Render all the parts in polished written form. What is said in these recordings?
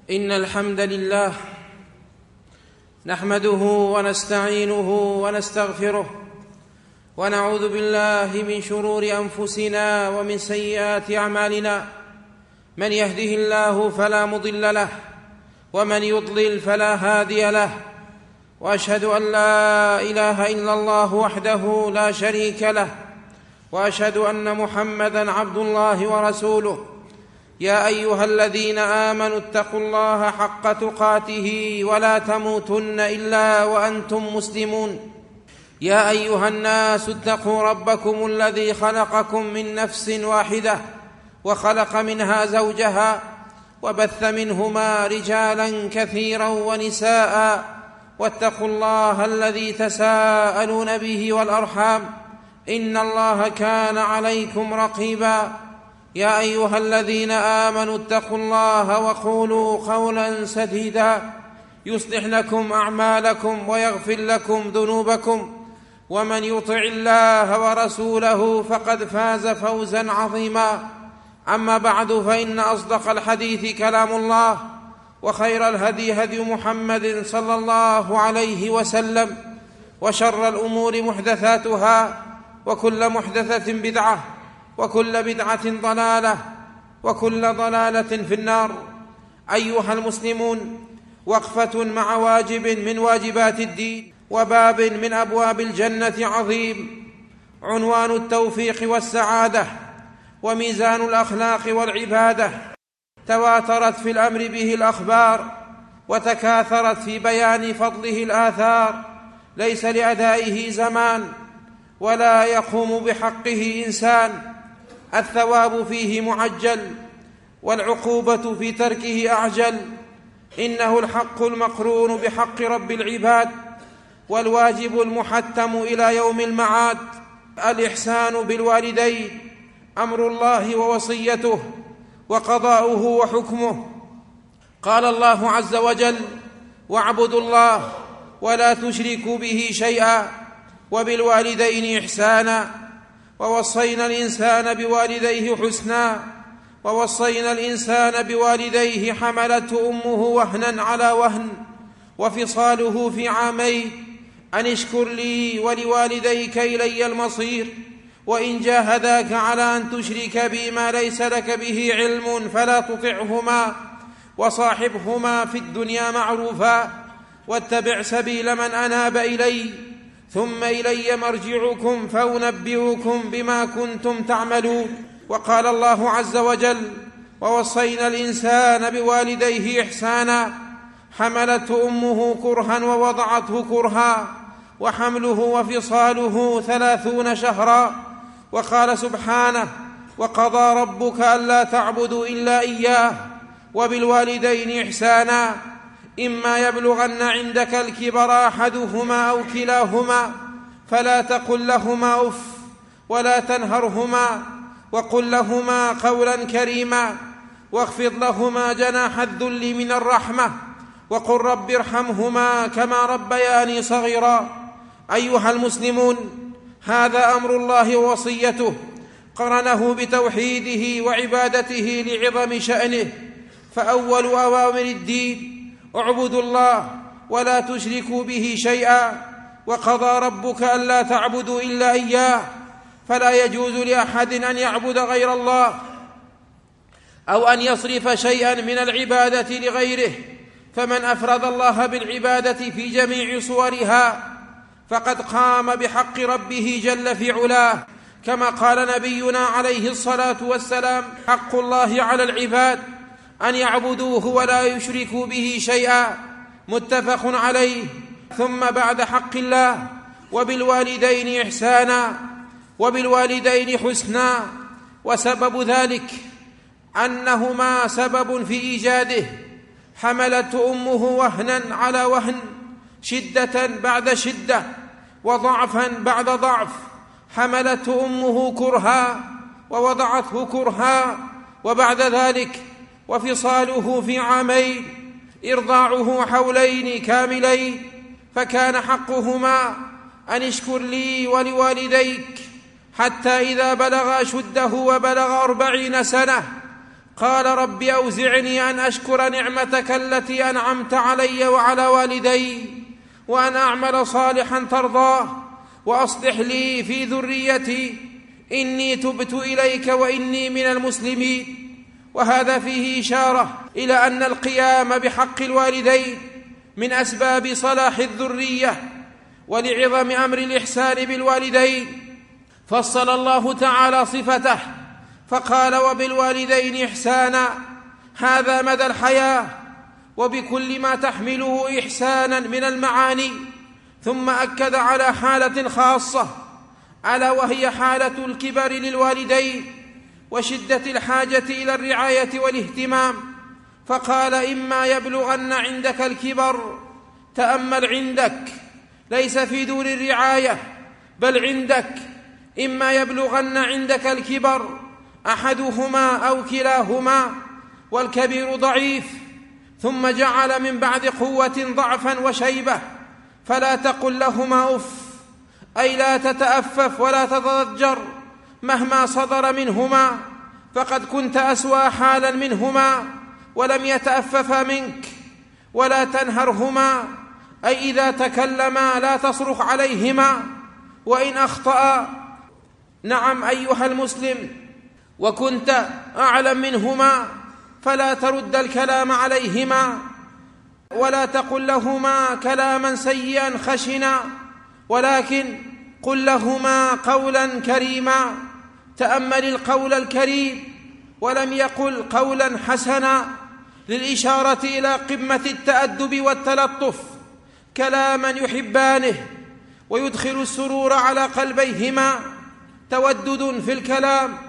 إن الحمد لله نحمده ونستعينه ونستغفره ونعوذ بالله من شرور أنفسنا ومن سيئات أعمالنا. من يهده الله فلا مضل له ومن يضلل فلا هادي له، وأشهد أن لا إله إلا الله وحده لا شريك له، وأشهد أن محمدًا عبد الله ورسوله. يا أيها الذين آمنوا اتقوا الله حق تقاته ولا تموتن إلا وأنتم مسلمون. يا أيها الناس اتقوا ربكم الذي خلقكم من نفس واحدة وخلق منها زوجها وبث منهما رجالا كثيرا ونساء، واتقوا الله الذي تساءلون به والأرحام، إن الله كان عليكم رقيبا. يا أيها الذين آمنوا اتقوا الله وقولوا قولا سديدا يصلح لكم أعمالكم ويغفر لكم ذنوبكم، ومن يطع الله ورسوله فقد فاز فوزا عظيما. أما بعد، فإن أصدق الحديث كلام الله، وخير الهدي هدي محمد صلى الله عليه وسلم، وشر الأمور محدثاتها، وكل محدثة بدعة، وكل بدعة ضلالة، وكل ضلالة في النار. أيها المسلمون، وقفة مع واجب من واجبات الدين وباب من أبواب الجنة عظيم، عنوان التوفيق والسعادة وميزان الأخلاق والعبادة. تواترت في الأمر به الأخبار، وتكاثرت في بيان فضله الآثار. ليس لأدائه زمان ولا يقوم بحقه إنسان. الثواب فيه معجل، والعقوبة في تركه أعجل. إنه الحق المقرون بحق رب العباد، والواجب المحتم إلى يوم المعاد. الإحسان بالوالدين أمر الله ووصيته وقضاؤه وحكمه. قال الله عز وجل: واعبدوا الله ولا تشركوا به شيئا وبالوالدين إحسانا، ووصينا الإنسان بوالديه حسنا، ووصينا الإنسان بوالديه حملته أمه وهنا على وهن وفصاله في عامين أن اشكر لي ولوالديك إلي المصير، وإن جاهداك على أن تشرك بي ما ليس لك به علم فلا تطعهما، وصاحبهما في الدنيا معروفا، واتبع سبيل من أناب إلي، ثم إلي مرجعكم فأنبئكم بما كنتم تعملون. وقال الله عز وجل: ووصينا الإنسان بوالديه إحسانا، حملته أمه كرها ووضعته كرها، وحمله وفصاله 30 شهرا. وقال سبحانه: وقضى ربك ألا تعبدوا إلا إياه وبالوالدين إحسانا، إما يبلغن عندك الكبر أحدهما أو كلاهما فلا تقل لهما أف ولا تنهرهما، وقل لهما قولا كريما، واخفض لهما جناح الذل من الرحمة، وقل رب ارحمهما كما ربياني صغيرا. أيها المسلمون، هذا أمر الله ووصيته، قرنه بتوحيده وعبادته لعظم شأنه. فأول أوامر الدين: اعبدوا الله ولا تشركوا به شيئا، وقضى ربك ألا تعبدوا إلا إياه. فلا يجوز لأحد أن يعبد غير الله أو أن يصرف شيئا من العبادة لغيره. فمن أفرد الله بالعبادة في جميع صورها فقد قام بحق ربه جل في علاه، كما قال نبينا عليه الصلاة والسلام: حق الله على العباد أن يعبدوه ولا يشركوا به شيئا، متفق عليه. ثم بعد حق الله: وبالوالدين إحسانا وبالوالدين حسنا. وسبب ذلك أنهما سبب في إيجاده. حملته أمه وهنا على وهن، شدة بعد شدة، وضعفا بعد ضعف. حملته أمه كرها ووضعته كرها، وبعد ذلك وفصاله في عامين، إرضاعه حولين كاملين. فكان حقهما أن اشكر لي ولوالديك، حتى إذا بلغ أشده وبلغ 40 سنة قال رب أوزعني أن أشكر نعمتك التي أنعمت علي وعلى والدي وأن أعمل صالحا ترضاه وأصلح لي في ذريتي إني تبت إليك وإني من المسلمين. وهذا فيه إشارة إلى أن القيام بحق الوالدين من أسباب صلاح الذرية ولعظم أمر الإحسان بالوالدين. فصل الله تعالى صفته فقال وبالوالدين إحسانا، هذا مدى الحياة وبكل ما تحمله إحسانا من المعاني. ثم أكد على حالة خاصة ألا وهي حالة الكبر للوالدين وشدة الحاجة إلى الرعاية والاهتمام، فقال إما يبلغن عندك الكبر، تأمل عندك ليس في دور الرعاية بل عندك، إما يبلغن عندك الكبر أحدهما أو كلاهما والكبير ضعيف، ثم جعل من بعد قوة ضعفا وشيبة، فلا تقل لهما أف، أي لا تتأفف ولا تتضجر مهما صدر منهما، فقد كنت أسوأ حالا منهما ولم يتأففا منك. ولا تنهرهما، أي إذا تكلما لا تصرخ عليهما وإن أخطأ. نعم أيها المسلم، وكنت أعلم منهما فلا ترد الكلام عليهما ولا تقل لهما كلاما سيئا خشنا، ولكن قل لهما قولا كريما. تأمل القول الكريم، ولم يقل قولا حسنا للإشارة إلى قمة التأدب والتلطف، كلاما يحبانه ويدخل السرور على قلبيهما، تودد في الكلام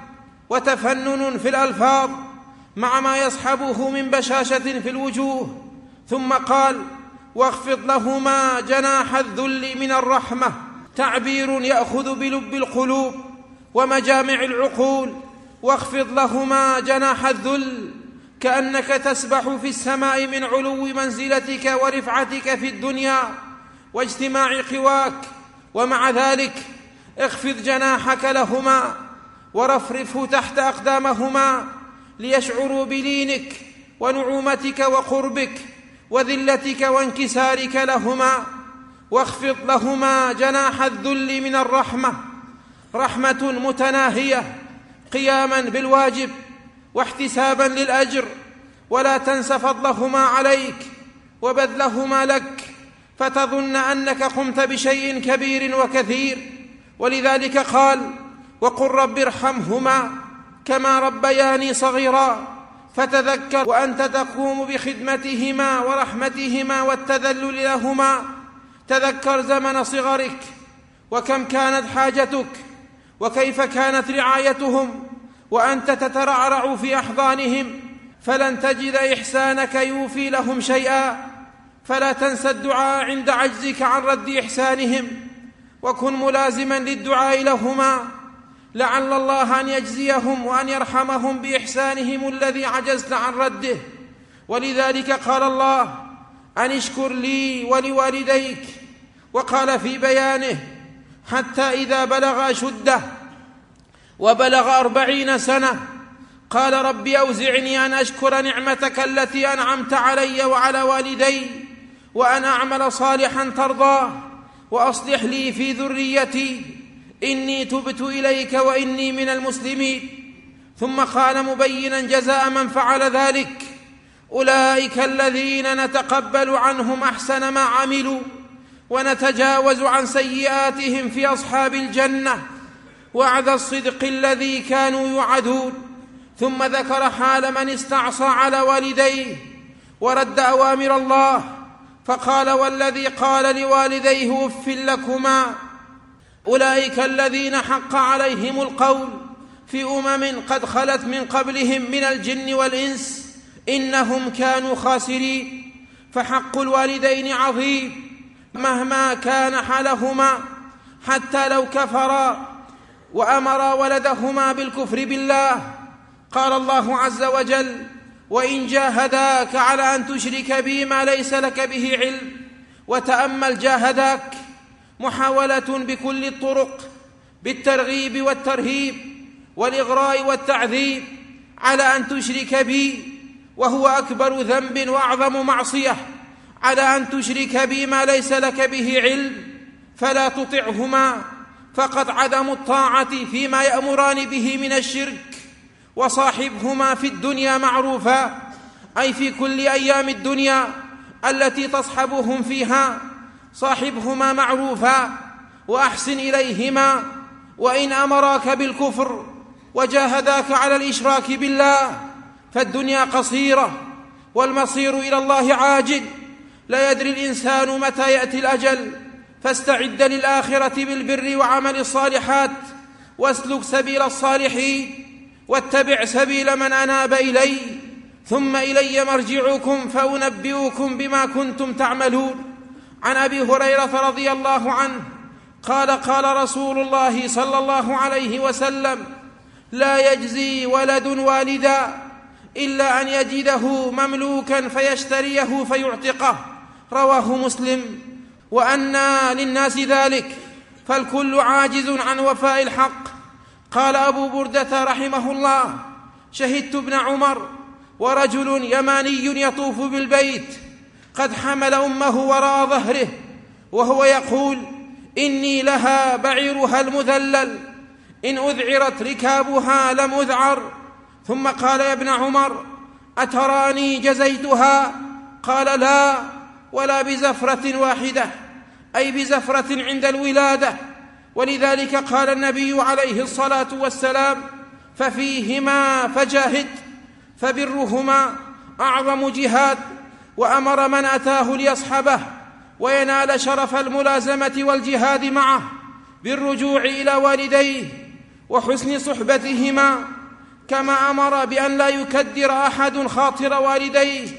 وتفنن في الألفاظ مع ما يصحبه من بشاشة في الوجوه. ثم قال واخفض لهما جناح الذل من الرحمة، تعبير يأخذ بلب القلوب ومجامع العقول. واخفض لهما جناح الذل كأنك تسبح في السماء من علو منزلتك ورفعتك في الدنيا واجتماع قواك، ومع ذلك اخفض جناحك لهما ورفرفه تحت أقدامهما ليشعروا بلينك ونعومتك وقربك وذلتك وانكسارك لهما. واخفض لهما جناح الذل من الرحمة، رحمة متناهية قياما بالواجب واحتسابا للأجر، ولا تنس فضلهما عليك وبذلهما لك فتظن أنك قمت بشيء كبير وكثير. ولذلك قال وقل رب ارحمهما كما ربياني صغيرا، فتذكر وأنت تقوم بخدمتهما ورحمتهما والتذلل لهما، تذكر زمن صغرك وكم كانت حاجتك وكيف كانت رعايتهم وأنت تترعرع في أحضانهم، فلن تجد إحسانك يوفي لهم شيئا. فلا تنسى الدعاء عند عجزك عن رد إحسانهم، وكن ملازما للدعاء لهما لعل الله أن يجزيهم وأن يرحمهم بإحسانهم الذي عجزت عن رده. ولذلك قال الله أن اشكر لي ولوالديك، وقال في بيانه حتى إذا بلغ أشده وبلغ 40 سنة قال رب أوزعني أن أشكر نعمتك التي أنعمت علي وعلى والدي وأن أعمل صالحا ترضاه وأصلح لي في ذريتي إني تبت إليك وإني من المسلمين. ثم قال مبينا جزاء من فعل ذلك أولئك الذين نتقبل عنهم أحسن ما عملوا ونتجاوز عن سيئاتهم في أصحاب الجنة وعد الصدق الذي كانوا يوعدون. ثم ذكر حال من استعصى على والديه ورد أوامر الله، فقال والذي قال لوالديه أف لكما أولئك الذين حق عليهم القول في قد خلت من قبلهم من الجن والإنس إنهم كانوا خاسرين. فحق الوالدين عظيم مهما كان حالهما، حتى لو كفرا وأمرا ولدهما بالكفر بالله. قال الله عز وجل وإن جاهداك على أن تشرك بي ما ليس لك به علم. وتأمل جاهداك محاولة بكل الطرق بالترغيب والترهيب والإغراء والتعذيب على أن تشرك بي، وهو أكبر ذنب وأعظم معصية، على أن تشرك بي ما ليس لك به علم، فلا تطعهما، فقد عدم الطاعة فيما يأمران به من الشرك. وصاحبهما في الدنيا معروفا، أي في كل أيام الدنيا التي تصحبهم فيها، صاحبهما معروفا وأحسن إليهما، وإن أمراك بالكفر وجاهداك على الإشراك بالله، فالدنيا قصيرة والمصير إلى الله عاجل، لا يدري الإنسان متى يأتي الأجل، فاستعد للآخرة بالبر وعمل الصالحات، واسلك سبيل الصالحين، واتبع سبيل من أناب إلي، ثم إلي مرجعكم فأنبئكم بما كنتم تعملون. عن أبي هريرة رضي الله عنه قال: قال رسول الله صلى الله عليه وسلم: لا يجزي ولد والدا إلا أن يجده مملوكا فيشتريه فيعتقه، رواه مسلم. وأنى للناس ذلك، فالكل عاجز عن وفاء الحق. قال أبو بردة رحمه الله: شهدت ابن عمر ورجل يماني يطوف بالبيت قد حمل أمه وراء ظهره وهو يقول: إني لها بعيرها المذلل، إن أذعرت ركابها لم أذعر. ثم قال: يا ابن عمر، أتراني جزيتها؟ قال: لا، ولا بزفرة واحدة، أي بزفرة عند الولادة. ولذلك قال النبي عليه الصلاة والسلام: ففيهما فجاهد، فبرهما أعظم جهاد. وأمر من أتاه ليصحبه وينال شرف الملازمة والجهاد معه بالرجوع إلى والديه وحسن صحبتهما، كما أمر بأن لا يكدر أحد خاطر والديه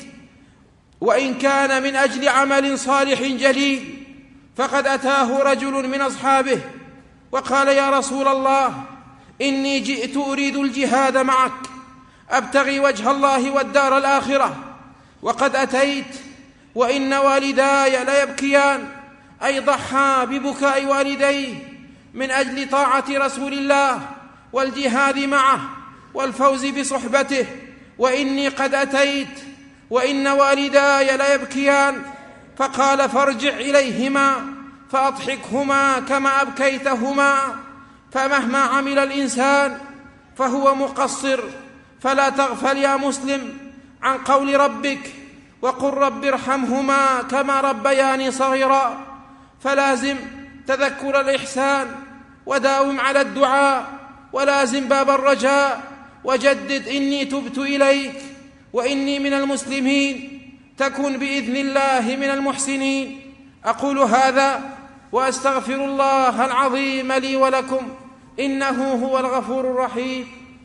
وإن كان من أجل عمل صالح جليل. فقد أتاه رجل من أصحابه وقال: يا رسول الله، إني جئت أريد الجهاد معك، أبتغي وجه الله والدار الآخرة، وقد أتيت وإن والداي ليبكيان، أي ضحى ببكاء والديه من أجل طاعة رسول الله والجهاد معه والفوز بصحبته، وإني قد أتيت وإن والداي ليبكيان. فقال: فارجع إليهما فأضحكهما كما أبكيتهما. فمهما عمل الإنسان فهو مقصر، فلا تغفل يا مسلم عن قول ربك: وقل رب ارحمهما كما ربياني صغيرا. فلازم تذكر الإحسان، وداوم على الدعاء، ولازم باب الرجاء، وجدد: إني تبت إليك وإني من المسلمين، تكن بإذن الله من المحسنين. أقول هذا وأستغفر الله العظيم لي ولكم، إنه هو الغفور الرحيم.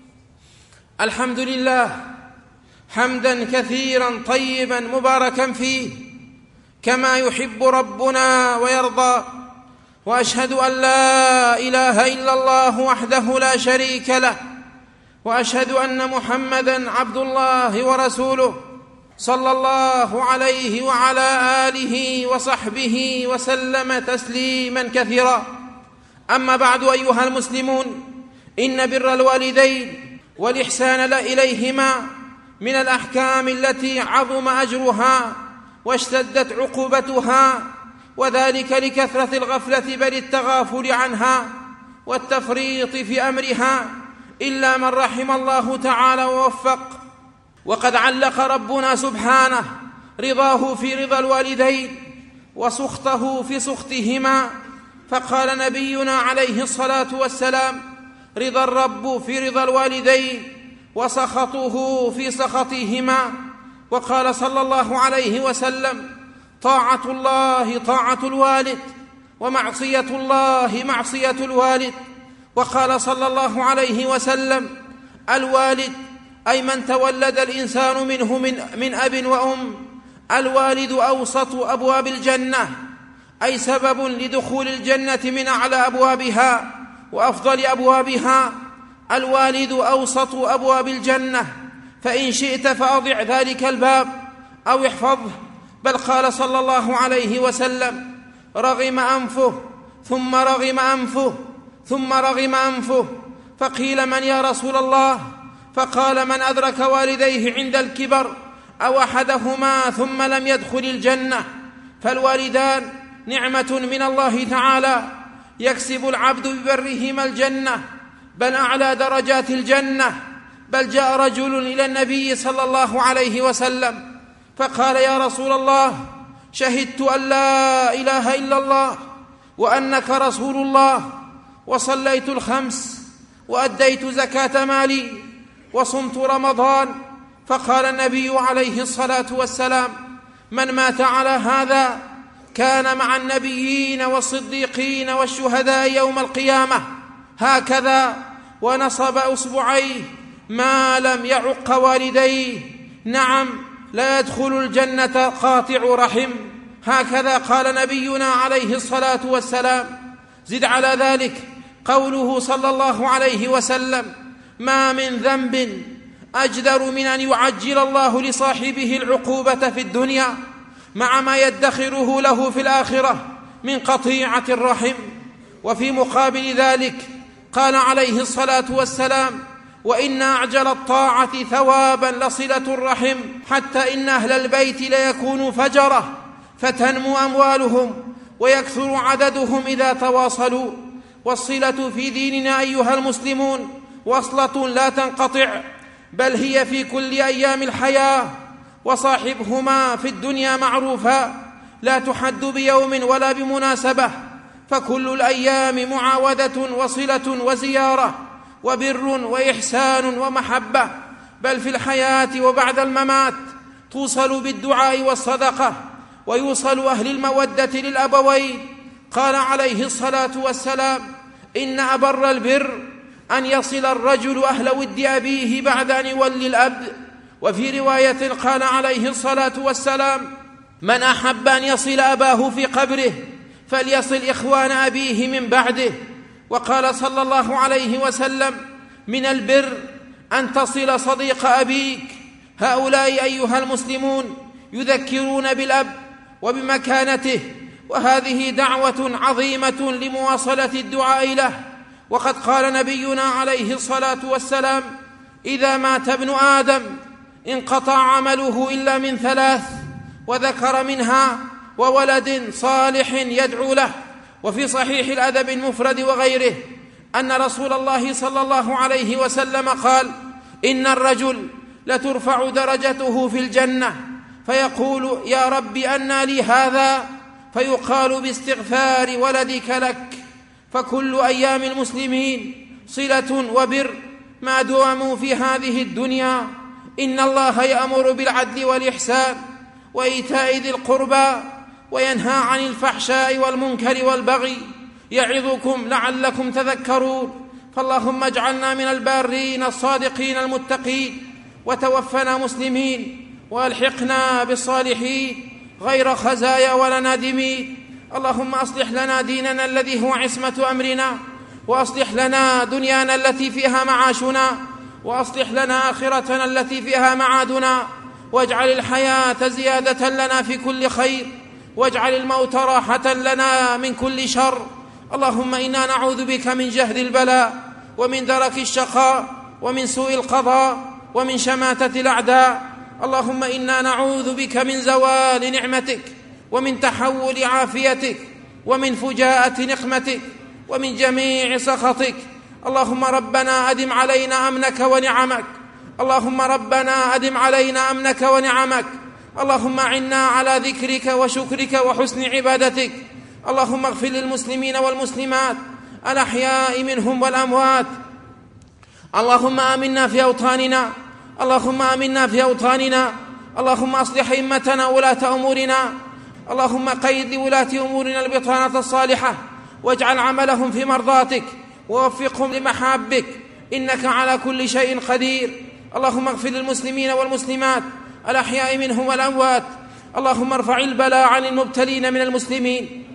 الحمد لله حمدا كثيرا طيبا مباركا فيه كما يحب ربنا ويرضى، وأشهد أن لا إله إلا الله وحده لا شريك له، وأشهد أن محمدا عبد الله ورسوله، صلى الله عليه وعلى آله وصحبه وسلم تسليما كثيرا. أما بعد، أيها المسلمون، إن بر الوالدين والإحسان إليهما من الأحكام التي عظم أجرها واشتدت عقوبتها، وذلك لكثرة الغفلة بل التغافل عنها والتفريط في أمرها، إلا من رحم الله تعالى ووفق. وقد علق ربنا سبحانه رضاه في رضا الوالدين وسخطه في سخطهما، فقال نبينا عليه الصلاة والسلام: رضا الرب في رضا الوالدين وسخطه في سخطهما. وقال صلى الله عليه وسلم: طاعة الله طاعة الوالد، ومعصية الله معصية الوالد. وقال صلى الله عليه وسلم: الوالد أي من تولد الإنسان منه من أب وأم. الوالد أوسط أبواب الجنة، أي سبب لدخول الجنة من أعلى أبوابها وأفضل أبوابها. الوالد أوسط أبواب الجنة، فإن شئت فأضع ذلك الباب أو احفظه. بل قال صلى الله عليه وسلم: رغم أنفه ثم رغم أنفه ثم رغم أنفه. فقيل: من يا رسول الله؟ فقال: من أدرك والديه عند الكبر أو أحدهما ثم لم يدخل الجنة. فالوالدان نعمة من الله تعالى يكسب العبد ببرهما الجنة، بل أعلى درجات الجنة. بل جاء رجل إلى النبي صلى الله عليه وسلم فقال: يا رسول الله، شهدت أن لا إله إلا الله وأنك رسول الله، وصليت الخمس، وأديت زكاة مالي، وصمت رمضان. فقال النبي عليه الصلاة والسلام: من مات على هذا كان مع النبيين والصديقين والشهداء يوم القيامة. هكذا، ونصب أصبعيه ما لم يعق والديه. نعم، لا يدخل الجنة قاطع رحم. هكذا قال نبينا عليه الصلاة والسلام. زد على ذلك قوله صلى الله عليه وسلم: ما من ذنب أجدر من أن يعجل الله لصاحبه العقوبة في الدنيا مع ما يدخره له في الآخرة من قطيعة الرحم. وفي مقابل ذلك قال عليه الصلاة والسلام: وإن أعجل الطاعة ثوابا لصلة الرحم، حتى إن أهل البيت ليكونوا فجرة فتنمو أموالهم ويكثر عددهم إذا تواصلوا. والصلة في ديننا أيها المسلمون وصلة لا تنقطع، بل هي في كل أيام الحياة. وصاحبهما في الدنيا معروفا، لا تحد بيوم ولا بمناسبة، فكل الأيام معاودة وصلة وزيارة وبر وإحسان ومحبة. بل في الحياة وبعد الممات توصل بالدعاء والصدقة، ويوصل أهل المودة للأبوين. قال عليه الصلاة والسلام: إن أبر البر أن يصل الرجل أهل ود أبيه بعد أن يولي الأب. وفي رواية قال عليه الصلاة والسلام: من أحب أن يصل أباه في قبره فليصل إخوان أبيه من بعده. وقال صلى الله عليه وسلم: من البر أن تصل صديق أبيك. هؤلاء أيها المسلمون يذكرون بالأب وبمكانته، وهذه دعوة عظيمة لمواصلة الدعاء له. وقد قال نبينا عليه الصلاة والسلام: إذا مات ابن آدم انقطع عمله إلا من ثلاث، وذكر منها وولد صالح يدعو له. وفي صحيح الأدب المفرد وغيره أن رسول الله صلى الله عليه وسلم قال: إن الرجل لترفع درجته في الجنة فيقول: يا رب أنى لي هذا؟ فيقال: باستغفار ولدك لك. فكل أيام المسلمين صلة وبر ما داموا في هذه الدنيا. إن الله يأمر بالعدل والإحسان وإيتاء ذي القربى وينهى عن الفحشاء والمنكر والبغي، يعظكم لعلكم تذكرون. فاللهم اجعلنا من البارين الصادقين المتقين، وتوفنا مسلمين، والحقنا بالصالحين غير خزايا ولا نادمين. اللهم أصلح لنا ديننا الذي هو عصمة أمرنا، وأصلح لنا دنيانا التي فيها معاشنا، وأصلح لنا آخرتنا التي فيها معادنا، واجعل الحياة زيادة لنا في كل خير، واجعل الموت راحة لنا من كل شر. اللهم إنا نعوذ بك من جهد البلاء، ومن درك الشقاء، ومن سوء القضاء، ومن شماتة الأعداء. اللهم إنا نعوذ بك من زوال نعمتك، ومن تحول عافيتك، ومن فجاءة نقمتك، ومن جميع سخطك. اللهم ربنا أدم علينا أمنك ونعمك، اللهم ربنا أدم علينا أمنك ونعمك. اللهم أعنا على ذكرك وشكرك وحسن عبادتك. اللهم اغفر للمسلمين والمسلمات الأحياء منهم والأموات. اللهم آمنا في أوطاننا، اللهم آمنا في أوطاننا. اللهم أصلح أئمتنا ولاة أمورنا. اللهم قيد لولاة أمورنا البطانة الصالحة، واجعل عملهم في مرضاتك، ووفقهم لمحابك، إنك على كل شيء قدير. اللهم اغفر للمسلمين والمسلمات الأحياء منهم والأموات. اللهم ارفع البلاء عن المبتلين من المسلمين.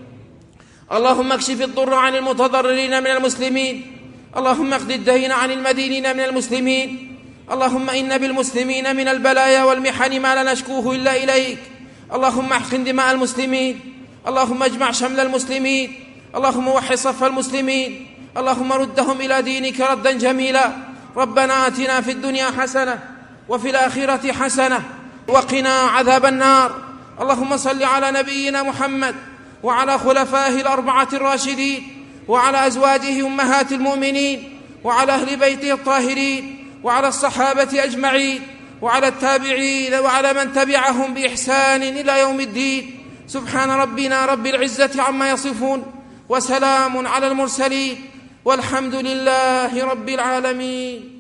اللهم اكشف الضر عن المتضررين من المسلمين. اللهم اقض الدين عن المدينين من المسلمين. اللهم إن بالمسلمين من البلايا والمحن ما لا نشكوه إلا إليك. اللهم احقن دماء المسلمين. اللهم اجمع شمل المسلمين. اللهم وحد صف المسلمين. اللهم ردهم إلى دينك ردا جميلا. ربنا آتنا في الدنيا حسنة وفي الآخرة حسنة وقنا عذاب النار. اللهم صل على نبينا محمد وعلى خلفائه الأربعة الراشدين وعلى أزواجه أمهات المؤمنين وعلى أهل بيته الطاهرين وعلى الصحابة أجمعين وعلى التابعين وعلى من تبعهم بإحسان إلى يوم الدين. سبحان ربنا رب العزة عما يصفون وسلام على المرسلين والحمد لله رب العالمين.